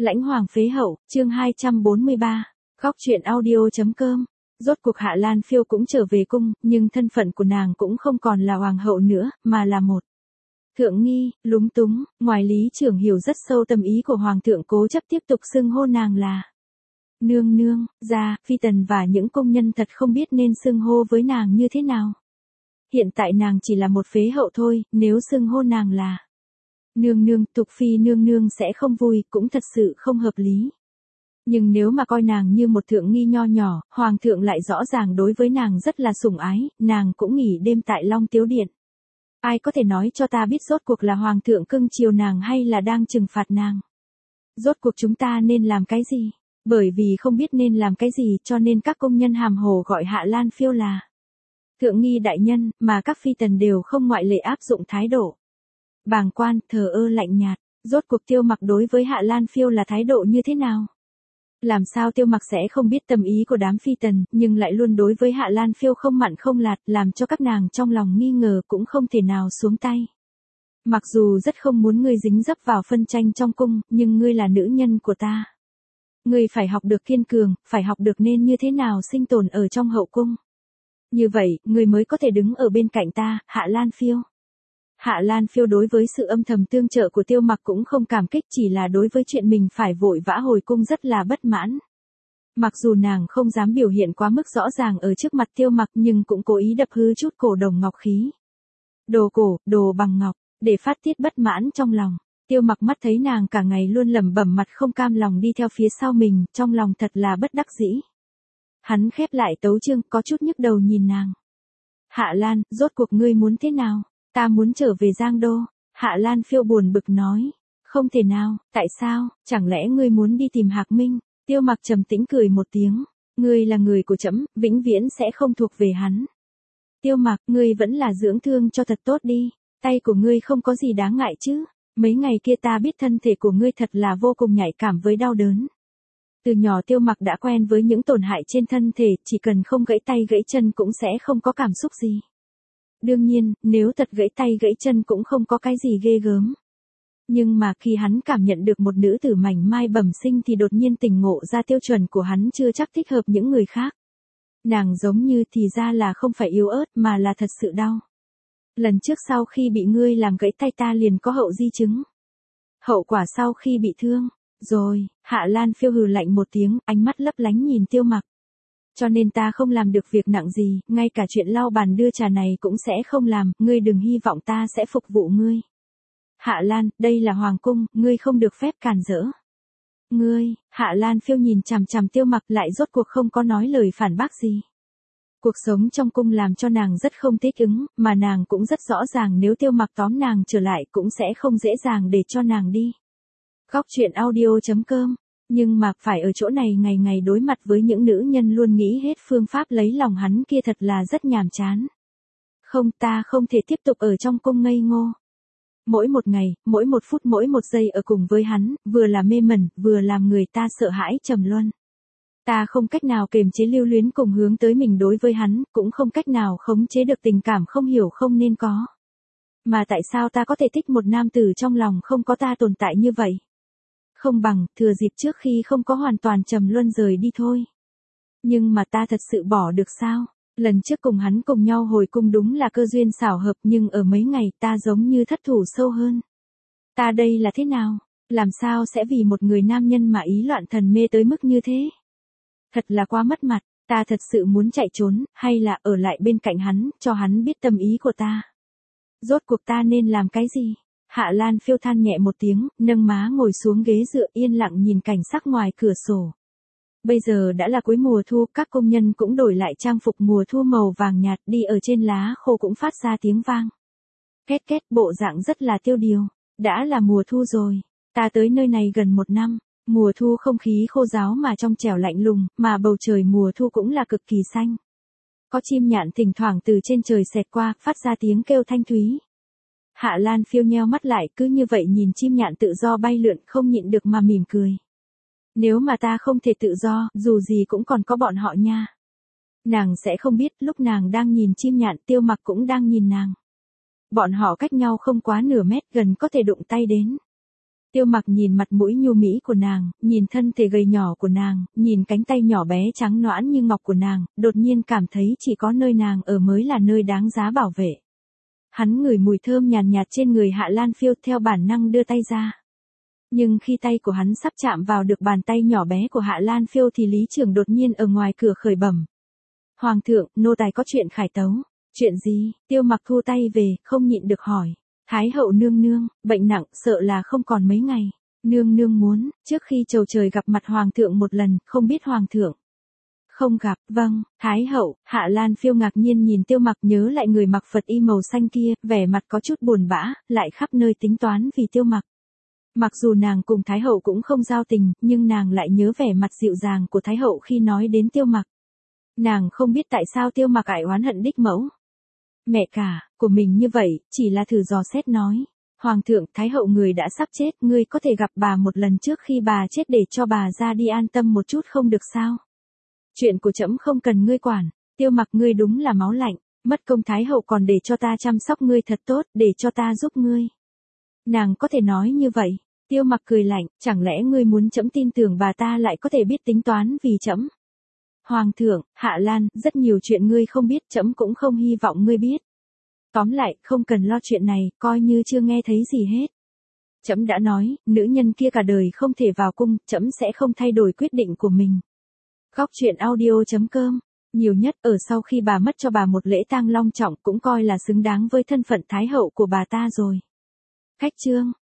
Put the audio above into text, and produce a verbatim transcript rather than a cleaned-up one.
Lãnh hoàng phế hậu, chương hai trăm bốn mươi ba, góc truyện audio.com. Rốt cuộc Hạ Lan Phiêu cũng trở về cung, nhưng thân phận của nàng cũng không còn là hoàng hậu nữa, mà là một thượng nghi. Lúng túng, ngoài Lý Trưởng hiểu rất sâu tâm ý của hoàng thượng, cố chấp tiếp tục xưng hô nàng là nương nương, ra, phi tần và những công nhân thật không biết nên xưng hô với nàng như thế nào. Hiện tại nàng chỉ là một phế hậu thôi, nếu xưng hô nàng là nương nương, tục phi nương nương sẽ không vui, cũng thật sự không hợp lý. Nhưng nếu mà coi nàng như một thượng nghi nho nhỏ, hoàng thượng lại rõ ràng đối với nàng rất là sủng ái, nàng cũng nghỉ đêm tại Long Tiếu Điện. Ai có thể nói cho ta biết rốt cuộc là hoàng thượng cưng chiều nàng hay là đang trừng phạt nàng? Rốt cuộc chúng ta nên làm cái gì? Bởi vì không biết nên làm cái gì cho nên các công nhân hàm hồ gọi Hạ Lan Phiêu là thượng nghi đại nhân, mà các phi tần đều không ngoại lệ áp dụng thái độ bàng quan, thờ ơ lạnh nhạt. Rốt cuộc Tiêu Mặc đối với Hạ Lan Phiêu là thái độ như thế nào? Làm sao Tiêu Mặc sẽ không biết tâm ý của đám phi tần, nhưng lại luôn đối với Hạ Lan Phiêu không mặn không lạt, làm cho các nàng trong lòng nghi ngờ cũng không thể nào xuống tay. Mặc dù rất không muốn ngươi dính dấp vào phân tranh trong cung, nhưng ngươi là nữ nhân của ta. Ngươi phải học được kiên cường, phải học được nên như thế nào sinh tồn ở trong hậu cung. Như vậy, ngươi mới có thể đứng ở bên cạnh ta, Hạ Lan Phiêu. Hạ Lan Phiêu đối với sự âm thầm tương trợ của Tiêu Mặc cũng không cảm kích, chỉ là đối với chuyện mình phải vội vã hồi cung rất là bất mãn. Mặc dù nàng không dám biểu hiện quá mức rõ ràng ở trước mặt Tiêu Mặc, nhưng cũng cố ý đập hư chút cổ đồng ngọc khí. Đồ cổ, đồ bằng ngọc, để phát tiết bất mãn trong lòng. Tiêu Mặc mắt thấy nàng cả ngày luôn lẩm bẩm, mặt không cam lòng đi theo phía sau mình, trong lòng thật là bất đắc dĩ. Hắn khép lại tấu chương, có chút nhức đầu nhìn nàng. Hạ Lan, rốt cuộc ngươi muốn thế nào? Ta muốn trở về Giang Đô. Hạ Lan Phiêu buồn bực nói. Không thể nào, tại sao, chẳng lẽ ngươi muốn đi tìm Hạc Minh? Tiêu Mặc trầm tĩnh cười một tiếng. Ngươi là người của trẫm, vĩnh viễn sẽ không thuộc về hắn. Tiêu Mặc, ngươi vẫn là dưỡng thương cho thật tốt đi. Tay của ngươi không có gì đáng ngại chứ. Mấy ngày kia ta biết thân thể của ngươi thật là vô cùng nhạy cảm với đau đớn. Từ nhỏ Tiêu Mặc đã quen với những tổn hại trên thân thể, chỉ cần không gãy tay gãy chân cũng sẽ không có cảm xúc gì. Đương nhiên, nếu thật gãy tay gãy chân cũng không có cái gì ghê gớm. Nhưng mà khi hắn cảm nhận được một nữ tử mảnh mai bẩm sinh thì đột nhiên tỉnh ngộ ra tiêu chuẩn của hắn chưa chắc thích hợp những người khác. Nàng giống như thì ra là không phải yếu ớt mà là thật sự đau. Lần trước sau khi bị ngươi làm gãy tay ta liền có hậu di chứng. Hậu quả sau khi bị thương. Rồi, Hạ Lan Phiêu hừ lạnh một tiếng, ánh mắt lấp lánh nhìn Tiêu Mặc. Cho nên ta không làm được việc nặng gì, ngay cả chuyện lau bàn đưa trà này cũng sẽ không làm, ngươi đừng hy vọng ta sẽ phục vụ ngươi. Hạ Lan, đây là hoàng cung, ngươi không được phép cản rỡ. Ngươi, Hạ Lan Phiêu nhìn chằm chằm Tiêu Mặc lại rốt cuộc không có nói lời phản bác gì. Cuộc sống trong cung làm cho nàng rất không thích ứng, mà nàng cũng rất rõ ràng nếu Tiêu Mặc tóm nàng trở lại cũng sẽ không dễ dàng để cho nàng đi. Góc truyện audio.com. Nhưng mà phải ở chỗ này ngày ngày đối mặt với những nữ nhân luôn nghĩ hết phương pháp lấy lòng hắn kia thật là rất nhàm chán. Không, ta không thể tiếp tục ở trong cung ngây ngô. Mỗi một ngày, mỗi một phút, mỗi một giây ở cùng với hắn, vừa là mê mẩn, vừa làm người ta sợ hãi trầm luân. Ta không cách nào kiềm chế lưu luyến cùng hướng tới mình đối với hắn, cũng không cách nào khống chế được tình cảm không hiểu không nên có. Mà tại sao ta có thể thích một nam tử trong lòng không có ta tồn tại như vậy? Không bằng, thừa dịp trước khi không có hoàn toàn trầm luân rời đi thôi. Nhưng mà ta thật sự bỏ được sao? Lần trước cùng hắn cùng nhau hồi cung đúng là cơ duyên xảo hợp, nhưng ở mấy ngày ta giống như thất thủ sâu hơn. Ta đây là thế nào? Làm sao sẽ vì một người nam nhân mà ý loạn thần mê tới mức như thế? Thật là quá mất mặt, ta thật sự muốn chạy trốn, hay là ở lại bên cạnh hắn, cho hắn biết tâm ý của ta. Rốt cuộc ta nên làm cái gì? Hạ Lan Phiêu than nhẹ một tiếng, nâng má ngồi xuống ghế dựa yên lặng nhìn cảnh sắc ngoài cửa sổ. Bây giờ đã là cuối mùa thu, các công nhân cũng đổi lại trang phục mùa thu màu vàng nhạt, đi ở trên lá khô cũng phát ra tiếng vang. Két két, bộ dạng rất là tiêu điều. Đã là mùa thu rồi. Ta tới nơi này gần một năm. Mùa thu không khí khô ráo mà trong trẻo lạnh lùng, mà bầu trời mùa thu cũng là cực kỳ xanh. Có chim nhạn thỉnh thoảng từ trên trời xẹt qua, phát ra tiếng kêu thanh thúy. Hạ Lan Phiêu nheo mắt lại, cứ như vậy nhìn chim nhạn tự do bay lượn, không nhịn được mà mỉm cười. Nếu mà ta không thể tự do, dù gì cũng còn có bọn họ nha. Nàng sẽ không biết, lúc nàng đang nhìn chim nhạn, Tiêu Mặc cũng đang nhìn nàng. Bọn họ cách nhau không quá nửa mét, gần có thể đụng tay đến. Tiêu Mặc nhìn mặt mũi nhu mỹ của nàng, nhìn thân thể gầy nhỏ của nàng, nhìn cánh tay nhỏ bé trắng nõn như ngọc của nàng, đột nhiên cảm thấy chỉ có nơi nàng ở mới là nơi đáng giá bảo vệ. Hắn ngửi mùi thơm nhàn nhạt, nhạt trên người Hạ Lan Phiêu, theo bản năng đưa tay ra. Nhưng khi tay của hắn sắp chạm vào được bàn tay nhỏ bé của Hạ Lan Phiêu thì Lý Trường đột nhiên ở ngoài cửa khởi bẩm. Hoàng thượng, nô tài có chuyện khải tấu. Chuyện gì? Tiêu Mặc thu tay về, không nhịn được hỏi. Thái hậu nương nương, bệnh nặng, sợ là không còn mấy ngày. Nương nương muốn, trước khi chầu trời gặp mặt hoàng thượng một lần, không biết hoàng thượng. Không gặp, vâng, Thái hậu. Hạ Lan Phiêu ngạc nhiên nhìn Tiêu Mặc, nhớ lại người mặc Phật y màu xanh kia, vẻ mặt có chút buồn bã, lại khắp nơi tính toán vì Tiêu Mặc. Mặc dù nàng cùng Thái hậu cũng không giao tình, nhưng nàng lại nhớ vẻ mặt dịu dàng của Thái hậu khi nói đến Tiêu Mặc. Nàng không biết tại sao Tiêu Mặc ải oán hận đích mẫu. Mẹ cả, của mình như vậy, chỉ là thử dò xét nói. Hoàng thượng, Thái hậu người đã sắp chết, ngươi có thể gặp bà một lần trước khi bà chết để cho bà ra đi an tâm một chút không được sao? Chuyện của trẫm không cần ngươi quản. Tiêu Mặc, ngươi đúng là máu lạnh, mất công Thái hậu còn để cho ta chăm sóc ngươi thật tốt, để cho ta giúp ngươi. Nàng có thể nói như vậy. Tiêu Mặc cười lạnh, chẳng lẽ ngươi muốn trẫm tin tưởng bà ta lại có thể biết tính toán vì trẫm? Hoàng thượng, Hạ Lan, rất nhiều chuyện ngươi không biết, trẫm cũng không hy vọng ngươi biết. Tóm lại, không cần lo chuyện này, coi như chưa nghe thấy gì hết. Trẫm đã nói, nữ nhân kia cả đời không thể vào cung, trẫm sẽ không thay đổi quyết định của mình. Góc truyện audio chấm com, nhiều nhất ở sau khi bà mất cho bà một lễ tang long trọng cũng coi là xứng đáng với thân phận thái hậu của bà ta rồi. Khách chương.